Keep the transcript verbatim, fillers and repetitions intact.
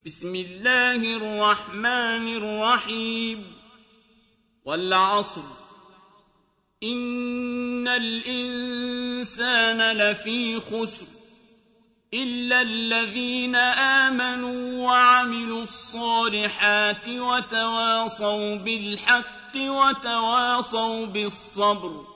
بسم الله الرحمن الرحيم والعصر إن الإنسان لفي خسر إلا الذين آمنوا وعملوا الصالحات وتواصوا بالحق وتواصوا بالصبر